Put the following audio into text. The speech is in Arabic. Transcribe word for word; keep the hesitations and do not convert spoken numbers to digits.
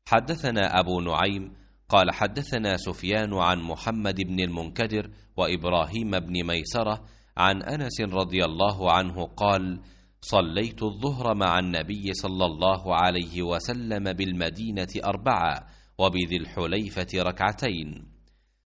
حدثنا أبو نعيم قال حدثنا سفيان عن محمد بن المنكدر وإبراهيم بن ميسرة عن أنس رضي الله عنه قال: صليت الظهر مع النبي صلى الله عليه وسلم بالمدينة أربعة وبذي الحليفة ركعتين.